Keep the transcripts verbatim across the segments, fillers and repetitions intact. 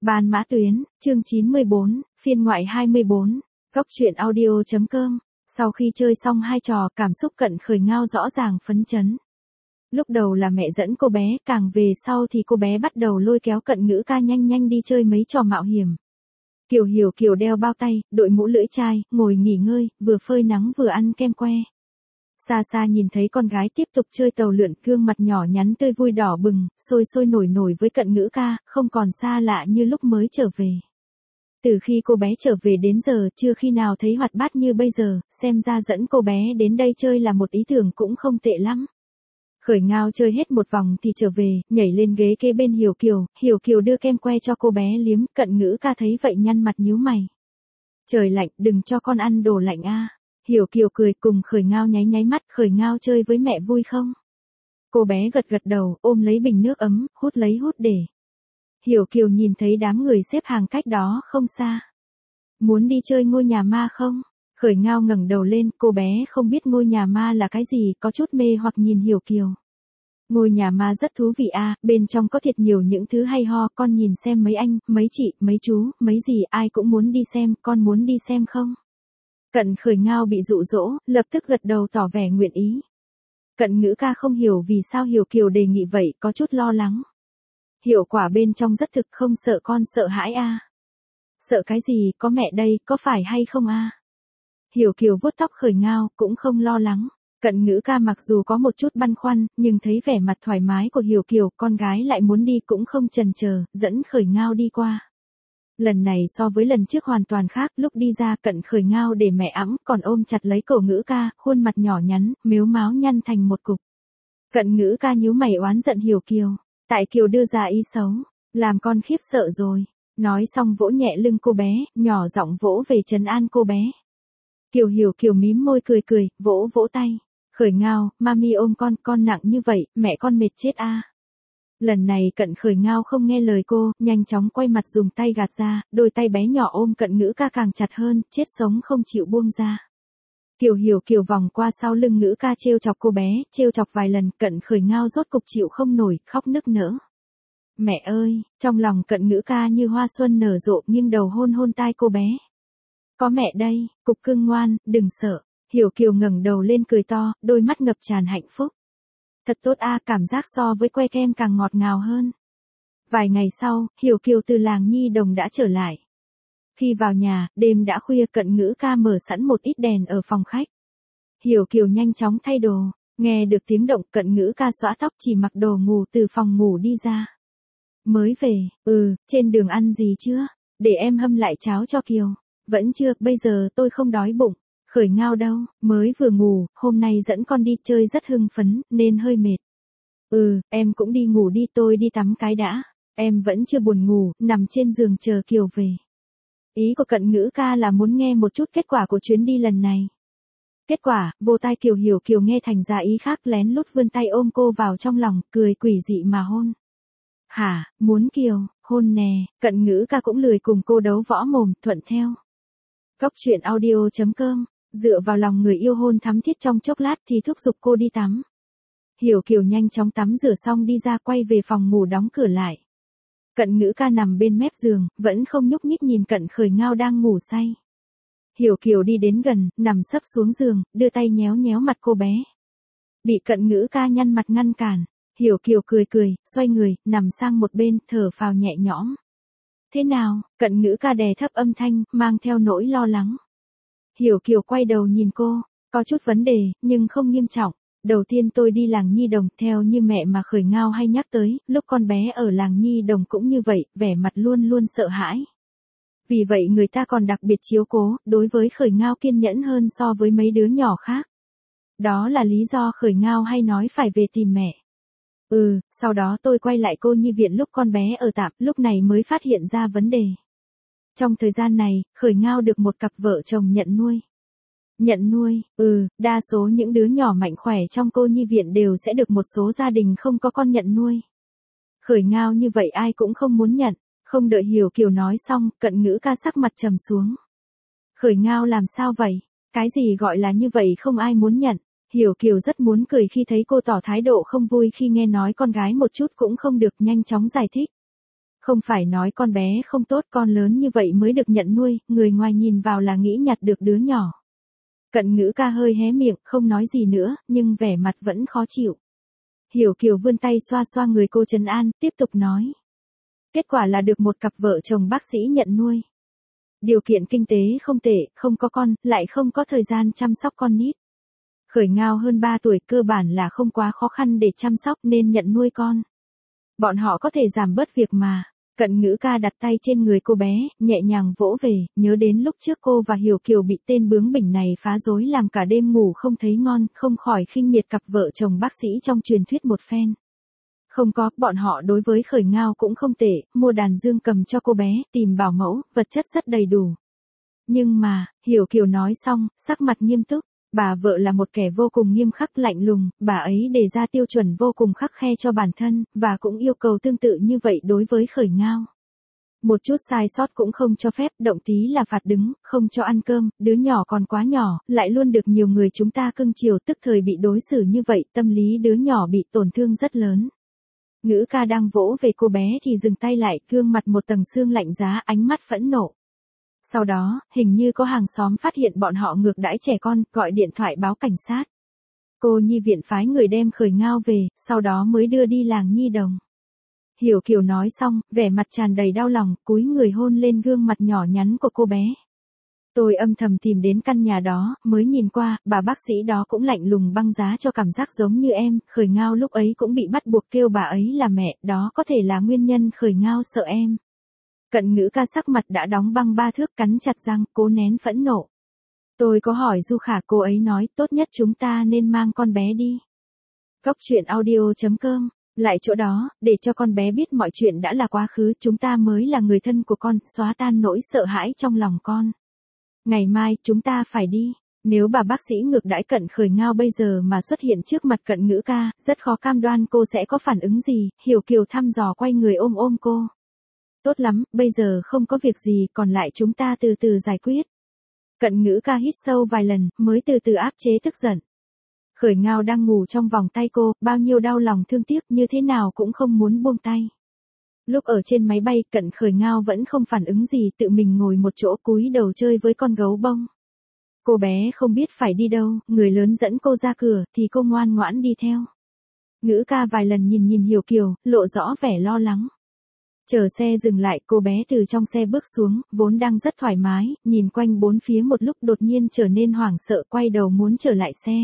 Ban Mã Tuyến, chương chín mươi bốn, phiên ngoại hai mươi bốn, góc truyện audio.com. Sau khi chơi xong hai trò, cảm xúc Cận Khởi Ngao rõ ràng phấn chấn. Lúc đầu là mẹ dẫn cô bé, càng về sau thì cô bé bắt đầu lôi kéo Cận Ngữ ca nhanh nhanh đi chơi mấy trò mạo hiểm. Kiều Hiểu Kiều đeo bao tay, đội mũ lưỡi chai, ngồi nghỉ ngơi, vừa phơi nắng vừa ăn kem que. Xa xa nhìn thấy con gái tiếp tục chơi tàu lượn, gương mặt nhỏ nhắn tươi vui đỏ bừng, sôi sôi nổi nổi với Cận Ngữ ca, không còn xa lạ như lúc mới trở về. Từ khi cô bé trở về đến giờ, chưa khi nào thấy hoạt bát như bây giờ, xem ra dẫn cô bé đến đây chơi là một ý tưởng cũng không tệ lắm. Khởi Ngao chơi hết một vòng thì trở về, nhảy lên ghế kế bên Hiểu Kiều, Hiểu Kiều đưa kem que cho cô bé liếm, Cận Ngữ ca thấy vậy nhăn mặt nhíu mày. Trời lạnh, đừng cho con ăn đồ lạnh a. Hiểu Kiều cười cùng Khởi Ngao nháy nháy mắt, Khởi Ngao chơi với mẹ vui không? Cô bé gật gật đầu, ôm lấy bình nước ấm, hút lấy hút để. Hiểu Kiều nhìn thấy đám người xếp hàng cách đó không xa. Muốn đi chơi ngôi nhà ma không? Khởi Ngao ngẩng đầu lên, cô bé không biết ngôi nhà ma là cái gì, có chút mê hoặc nhìn Hiểu Kiều. Ngôi nhà ma rất thú vị a, bên trong có thiệt nhiều những thứ hay ho, con nhìn xem mấy anh, mấy chị, mấy chú, mấy gì ai cũng muốn đi xem, con muốn đi xem không? Cận Khởi Ngao bị dụ dỗ, lập tức gật đầu tỏ vẻ nguyện ý. Cận Ngữ ca không hiểu vì sao Hiểu Kiều đề nghị vậy, có chút lo lắng. Hiệu quả bên trong rất thực, không sợ con sợ hãi a. Sợ cái gì, có mẹ đây, có phải hay không a? Hiểu Kiều vuốt tóc Khởi Ngao, cũng không lo lắng. Cận Ngữ ca mặc dù có một chút băn khoăn, nhưng thấy vẻ mặt thoải mái của Hiểu Kiều, con gái lại muốn đi cũng không chần chờ, dẫn Khởi Ngao đi qua. Lần này so với lần trước hoàn toàn khác, lúc đi ra Cận Khởi Ngao để mẹ ẵm, còn ôm chặt lấy cổ Ngữ ca, khuôn mặt nhỏ nhắn, mếu máo nhăn thành một cục. Cận Ngữ ca nhíu mày oán giận Hiểu Kiều, tại Kiều đưa ra ý xấu, làm con khiếp sợ rồi. Nói xong vỗ nhẹ lưng cô bé, nhỏ giọng vỗ về trấn an cô bé. Kiều Hiểu Kiều mím môi cười cười, vỗ vỗ tay. Khởi Ngao, mami ôm con, con nặng như vậy, mẹ con mệt chết a. Lần này Cận Khởi Ngao không nghe lời cô, nhanh chóng quay mặt dùng tay gạt ra, đôi tay bé nhỏ ôm Cận Ngữ ca càng chặt hơn, chết sống không chịu buông ra. Kiều Hiểu Kiều vòng qua sau lưng Ngữ ca trêu chọc cô bé, trêu chọc vài lần, Cận Khởi Ngao rốt cục chịu không nổi, khóc nức nở. Mẹ ơi, trong lòng Cận Ngữ ca như hoa xuân nở rộ, nghiêng đầu hôn hôn tai cô bé. Có mẹ đây, cục cưng ngoan, đừng sợ. Hiểu Kiều ngẩng đầu lên cười to, đôi mắt ngập tràn hạnh phúc. Thật tốt a, cảm giác so với que kem càng ngọt ngào hơn. Vài ngày sau, Hiểu Kiều từ làng Nhi Đồng đã trở lại. Khi vào nhà, đêm đã khuya, Cận Ngữ ca mở sẵn một ít đèn ở phòng khách. Hiểu Kiều nhanh chóng thay đồ, nghe được tiếng động, Cận Ngữ ca xõa tóc chỉ mặc đồ ngủ từ phòng ngủ đi ra. Mới về, ừ, trên đường ăn gì chưa? Để em hâm lại cháo cho Kiều. Vẫn chưa, bây giờ tôi không đói bụng. Khởi Ngao đâu, mới vừa ngủ, hôm nay dẫn con đi chơi rất hưng phấn, nên hơi mệt. Ừ, em cũng đi ngủ đi, tôi đi tắm cái đã. Em vẫn chưa buồn ngủ, nằm trên giường chờ Kiều về. Ý của Cận Ngữ ca là muốn nghe một chút kết quả của chuyến đi lần này. Kết quả, vô tai Kiều Hiểu Kiều nghe thành ra ý khác, lén lút vươn tay ôm cô vào trong lòng, cười quỷ dị mà hôn. Hả, muốn Kiều, hôn nè, Cận Ngữ ca cũng lười cùng cô đấu võ mồm, thuận theo. Góc truyện audio.com, dựa vào lòng người yêu hôn thắm thiết trong chốc lát thì thúc giục cô đi tắm. Hiểu Kiều nhanh chóng tắm rửa xong đi ra, quay về phòng ngủ đóng cửa lại. Cận Ngữ ca nằm bên mép giường, vẫn không nhúc nhích nhìn Cận Khởi Ngao đang ngủ say. Hiểu Kiều đi đến gần, nằm sấp xuống giường, đưa tay nhéo nhéo mặt cô bé. Bị Cận Ngữ ca nhăn mặt ngăn cản. Hiểu Kiều cười cười, xoay người, nằm sang một bên, thở phào nhẹ nhõm. Thế nào? Cận Ngữ ca đè thấp âm thanh, mang theo nỗi lo lắng. Hiểu Kiều quay đầu nhìn cô, có chút vấn đề, nhưng không nghiêm trọng. Đầu tiên tôi đi làng Nhi Đồng, theo như mẹ mà Khởi Ngao hay nhắc tới, lúc con bé ở làng Nhi Đồng cũng như vậy, vẻ mặt luôn luôn sợ hãi. Vì vậy người ta còn đặc biệt chiếu cố, đối với Khởi Ngao kiên nhẫn hơn so với mấy đứa nhỏ khác. Đó là lý do Khởi Ngao hay nói phải về tìm mẹ. Ừ, sau đó tôi quay lại cô nhi viện lúc con bé ở tạm, lúc này mới phát hiện ra vấn đề. Trong thời gian này, Khởi Ngao được một cặp vợ chồng nhận nuôi. Nhận nuôi, ừ, đa số những đứa nhỏ mạnh khỏe trong cô nhi viện đều sẽ được một số gia đình không có con nhận nuôi. Khởi Ngao như vậy ai cũng không muốn nhận, không đợi Hiểu Kiều nói xong, Cận Ngữ ca sắc mặt trầm xuống. Khởi Ngao làm sao vậy? Cái gì gọi là như vậy không ai muốn nhận? Hiểu Kiều rất muốn cười khi thấy cô tỏ thái độ không vui khi nghe nói con gái một chút cũng không được, nhanh chóng giải thích. Không phải nói con bé không tốt, con lớn như vậy mới được nhận nuôi, người ngoài nhìn vào là nghĩ nhặt được đứa nhỏ. Cận Ngữ ca hơi hé miệng, không nói gì nữa, nhưng vẻ mặt vẫn khó chịu. Hiểu Kiều vươn tay xoa xoa người cô trấn an, tiếp tục nói. Kết quả là được một cặp vợ chồng bác sĩ nhận nuôi. Điều kiện kinh tế không tệ, không có con, lại không có thời gian chăm sóc con nít. Khởi Ngao hơn ba tuổi, cơ bản là không quá khó khăn để chăm sóc nên nhận nuôi con. Bọn họ có thể giảm bớt việc mà. Cận Ngữ ca đặt tay trên người cô bé, nhẹ nhàng vỗ về, nhớ đến lúc trước cô và Hiểu Kiều bị tên bướng bỉnh này phá rối làm cả đêm ngủ không thấy ngon, không khỏi khinh miệt cặp vợ chồng bác sĩ trong truyền thuyết một phen. Không có, bọn họ đối với Khởi Ngao cũng không tệ, mua đàn dương cầm cho cô bé, tìm bảo mẫu, vật chất rất đầy đủ. Nhưng mà, Hiểu Kiều nói xong, sắc mặt nghiêm túc. Bà vợ là một kẻ vô cùng nghiêm khắc lạnh lùng, bà ấy đề ra tiêu chuẩn vô cùng khắt khe cho bản thân, và cũng yêu cầu tương tự như vậy đối với Khởi Ngao. Một chút sai sót cũng không cho phép, động tí là phạt đứng, không cho ăn cơm, đứa nhỏ còn quá nhỏ, lại luôn được nhiều người chúng ta cưng chiều, tức thời bị đối xử như vậy, tâm lý đứa nhỏ bị tổn thương rất lớn. Ngữ ca đang vỗ về cô bé thì dừng tay lại, gương mặt một tầng xương lạnh giá, ánh mắt phẫn nộ. Sau đó, hình như có hàng xóm phát hiện bọn họ ngược đãi trẻ con, gọi điện thoại báo cảnh sát. Cô nhi viện phái người đem Khởi Ngao về, sau đó mới đưa đi làng nhi đồng. Hiểu Kiều nói xong, vẻ mặt tràn đầy đau lòng, cúi người hôn lên gương mặt nhỏ nhắn của cô bé. Tôi âm thầm tìm đến căn nhà đó, mới nhìn qua, bà bác sĩ đó cũng lạnh lùng băng giá cho cảm giác giống như em, Khởi Ngao lúc ấy cũng bị bắt buộc kêu bà ấy là mẹ, đó có thể là nguyên nhân Khởi Ngao sợ em. Cận Ngữ ca sắc mặt đã đóng băng ba thước, cắn chặt răng, cố nén phẫn nộ. Tôi có hỏi Du Khả, cô ấy nói tốt nhất chúng ta nên mang con bé đi. Góc truyện audio chấm com, lại chỗ đó, để cho con bé biết mọi chuyện đã là quá khứ, chúng ta mới là người thân của con, xóa tan nỗi sợ hãi trong lòng con. Ngày mai, chúng ta phải đi. Nếu bà bác sĩ ngược đãi Cận Khởi Ngao bây giờ mà xuất hiện trước mặt Cận Ngữ ca, rất khó cam đoan cô sẽ có phản ứng gì, Hiểu Kiều thăm dò quay người ôm ôm cô. Tốt lắm, bây giờ không có việc gì, còn lại chúng ta từ từ giải quyết. Cận Ngữ ca hít sâu vài lần, mới từ từ áp chế tức giận. Khởi Ngao đang ngủ trong vòng tay cô, bao nhiêu đau lòng thương tiếc như thế nào cũng không muốn buông tay. Lúc ở trên máy bay, Cận Khởi Ngao vẫn không phản ứng gì, tự mình ngồi một chỗ cúi đầu chơi với con gấu bông. Cô bé không biết phải đi đâu, người lớn dẫn cô ra cửa, thì cô ngoan ngoãn đi theo. Ngữ ca vài lần nhìn nhìn Hiểu Kiều, lộ rõ vẻ lo lắng. Chờ xe dừng lại, cô bé từ trong xe bước xuống, vốn đang rất thoải mái, nhìn quanh bốn phía một lúc đột nhiên trở nên hoảng sợ, quay đầu muốn trở lại xe.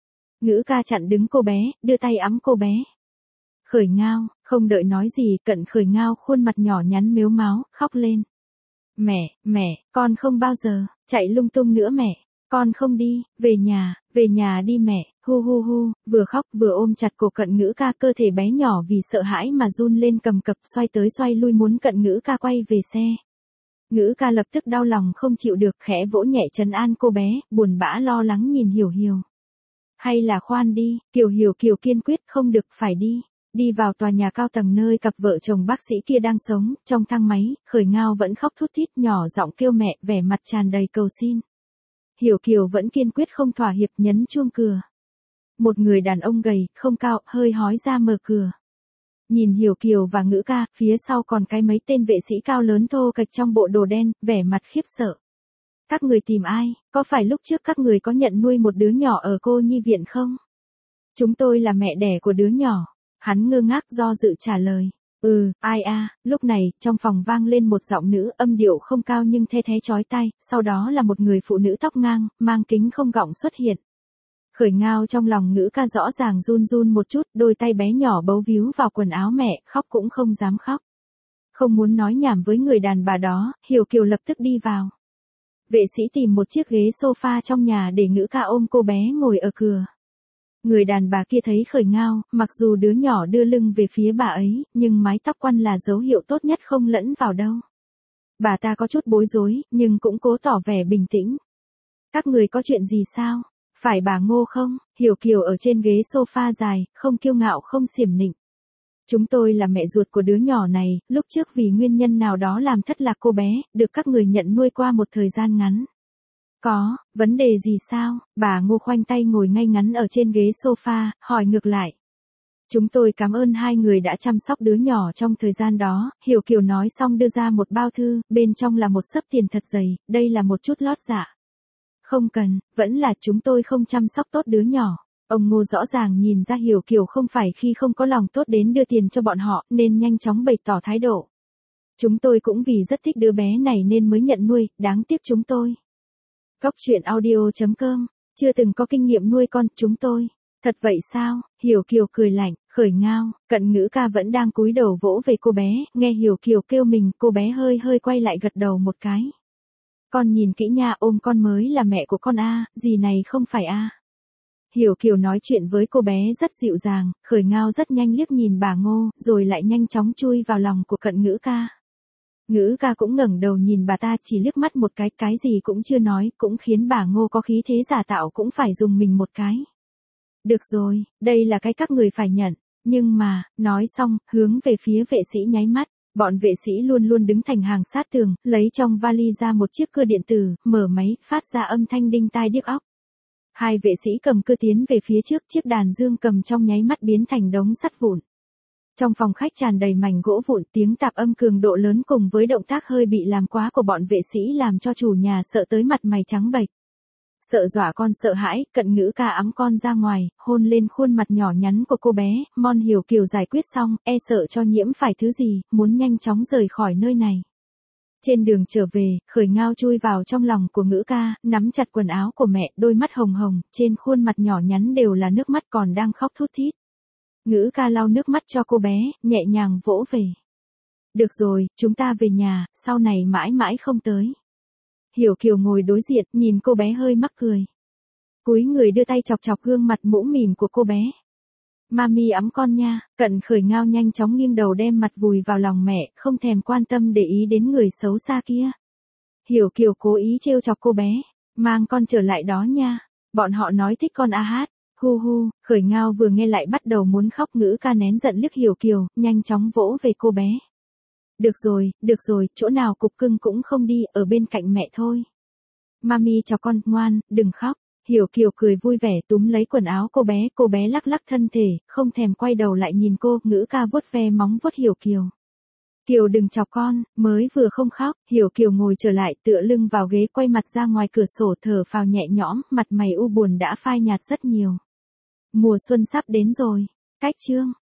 Ngữ ca chặn đứng cô bé, đưa tay ẵm cô bé. Khởi Ngao, không đợi nói gì, Cận Khởi Ngao khuôn mặt nhỏ nhắn mếu máo, khóc lên. Mẹ, mẹ, con không bao giờ, chạy lung tung nữa mẹ, con không đi, về nhà, về nhà đi mẹ, hu hu hu, vừa khóc vừa ôm chặt cổ Cận Ngữ ca, cơ thể bé nhỏ vì sợ hãi mà run lên cầm cập, xoay tới xoay lui muốn Cận Ngữ ca quay về xe. Ngữ ca lập tức đau lòng không chịu được, khẽ vỗ nhẹ trấn an cô bé, buồn bã lo lắng nhìn Hiểu Hiểu. Hay là khoan đi, Kiều Hiểu Kiều kiên quyết không được, phải đi. Đi vào tòa nhà cao tầng nơi cặp vợ chồng bác sĩ kia đang sống, trong thang máy, Khởi Ngao vẫn khóc thút thít nhỏ giọng kêu mẹ, vẻ mặt tràn đầy cầu xin. Hiểu Kiều vẫn kiên quyết không thỏa hiệp, nhấn chuông cửa. Một người đàn ông gầy, không cao, hơi hói ra mở cửa. Nhìn Hiểu Kiều và Ngữ ca, phía sau còn cái mấy tên vệ sĩ cao lớn thô kệch trong bộ đồ đen, vẻ mặt khiếp sợ. Các người tìm ai, có phải lúc trước các người có nhận nuôi một đứa nhỏ ở cô nhi viện không? Chúng tôi là mẹ đẻ của đứa nhỏ. Hắn ngơ ngác do dự trả lời. Ừ, ai a, lúc này, trong phòng vang lên một giọng nữ, âm điệu không cao nhưng the thé chói tai, sau đó là một người phụ nữ tóc ngang, mang kính không gọng xuất hiện. Khởi Ngao trong lòng Ngữ ca rõ ràng run run một chút, đôi tay bé nhỏ bấu víu vào quần áo mẹ, khóc cũng không dám khóc. Không muốn nói nhảm với người đàn bà đó, Hiểu Kiều lập tức đi vào. Vệ sĩ tìm một chiếc ghế sofa trong nhà để Ngữ ca ôm cô bé ngồi ở cửa. Người đàn bà kia thấy Khởi Ngao, mặc dù đứa nhỏ đưa lưng về phía bà ấy, nhưng mái tóc quăn là dấu hiệu tốt nhất không lẫn vào đâu. Bà ta có chút bối rối, nhưng cũng cố tỏ vẻ bình tĩnh. Các người có chuyện gì sao? Phải bà Ngô không? Hiểu Kiều ở trên ghế sofa dài, không kiêu ngạo không xiểm nịnh. Chúng tôi là mẹ ruột của đứa nhỏ này, lúc trước vì nguyên nhân nào đó làm thất lạc cô bé, được các người nhận nuôi qua một thời gian ngắn. Có, vấn đề gì sao? Bà Ngô khoanh tay ngồi ngay ngắn ở trên ghế sofa, hỏi ngược lại. Chúng tôi cảm ơn hai người đã chăm sóc đứa nhỏ trong thời gian đó, Hiểu Kiều nói xong đưa ra một bao thư, bên trong là một xấp tiền thật dày, đây là một chút lót dạ. Không cần, vẫn là chúng tôi không chăm sóc tốt đứa nhỏ. Ông Ngô rõ ràng nhìn ra Hiểu Kiều không phải khi không có lòng tốt đến đưa tiền cho bọn họ, nên nhanh chóng bày tỏ thái độ. Chúng tôi cũng vì rất thích đứa bé này nên mới nhận nuôi, đáng tiếc chúng tôi. Góc chuyện audio chấm com, chưa từng có kinh nghiệm nuôi con, chúng tôi. Thật vậy sao? Hiểu Kiều cười lạnh, khởi ngao, Cận Ngữ ca vẫn đang cúi đầu vỗ về cô bé, nghe Hiểu Kiều kêu mình, cô bé hơi hơi quay lại gật đầu một cái. Con nhìn kỹ nha, ôm con mới là mẹ của con a, gì này không phải a. Hiểu Kiều nói chuyện với cô bé rất dịu dàng, khởi ngao rất nhanh liếc nhìn bà Ngô, rồi lại nhanh chóng chui vào lòng của Cận Ngữ ca. Ngữ ca cũng ngẩng đầu nhìn bà ta, chỉ liếc mắt một cái, cái gì cũng chưa nói, cũng khiến bà Ngô có khí thế giả tạo cũng phải dùng mình một cái. Được rồi, đây là cái các người phải nhận, nhưng mà, nói xong, hướng về phía vệ sĩ nháy mắt, bọn vệ sĩ luôn luôn đứng thành hàng sát tường, lấy trong vali ra một chiếc cưa điện tử, mở máy, phát ra âm thanh đinh tai điếc óc. Hai vệ sĩ cầm cưa tiến về phía trước, chiếc đàn dương cầm trong nháy mắt biến thành đống sắt vụn. Trong phòng khách tràn đầy mảnh gỗ vụn, tiếng tạp âm cường độ lớn cùng với động tác hơi bị làm quá của bọn vệ sĩ làm cho chủ nhà sợ tới mặt mày trắng bệch. Sợ dọa con sợ hãi, Cận Ngữ ca ẵm con ra ngoài, hôn lên khuôn mặt nhỏ nhắn của cô bé, Mon Hiểu Kiều giải quyết xong, e sợ cho nhiễm phải thứ gì, muốn nhanh chóng rời khỏi nơi này. Trên đường trở về, khởi ngao chui vào trong lòng của Ngữ ca, nắm chặt quần áo của mẹ, đôi mắt hồng hồng, trên khuôn mặt nhỏ nhắn đều là nước mắt còn đang khóc thút thít. Ngữ ca lau nước mắt cho cô bé, nhẹ nhàng vỗ về. Được rồi, chúng ta về nhà, sau này mãi mãi không tới. Hiểu Kiều ngồi đối diện, nhìn cô bé hơi mắc cười. Cúi người đưa tay chọc chọc gương mặt mũm mỉm của cô bé. Mami ẵm con nha, Cận khởi ngao nhanh chóng nghiêng đầu đem mặt vùi vào lòng mẹ, không thèm quan tâm để ý đến người xấu xa kia. Hiểu Kiều cố ý trêu chọc cô bé, mang con trở lại đó nha, bọn họ nói thích con a hát, hu hu, khởi ngao vừa nghe lại bắt đầu muốn khóc. Ngữ ca nén giận liếc Hiểu Kiều, nhanh chóng vỗ về cô bé. Được rồi, được rồi, chỗ nào cục cưng cũng không đi, ở bên cạnh mẹ thôi. Mami cho con, ngoan, đừng khóc. Hiểu Kiều cười vui vẻ túm lấy quần áo cô bé, cô bé lắc lắc thân thể, không thèm quay đầu lại nhìn cô. Ngữ ca vuốt ve móng vuốt Hiểu Kiều. Kiều đừng chọc con, mới vừa không khóc. Hiểu Kiều ngồi trở lại, tựa lưng vào ghế, quay mặt ra ngoài cửa sổ, thở phào nhẹ nhõm, mặt mày u buồn đã phai nhạt rất nhiều. Mùa xuân sắp đến rồi. Cách chương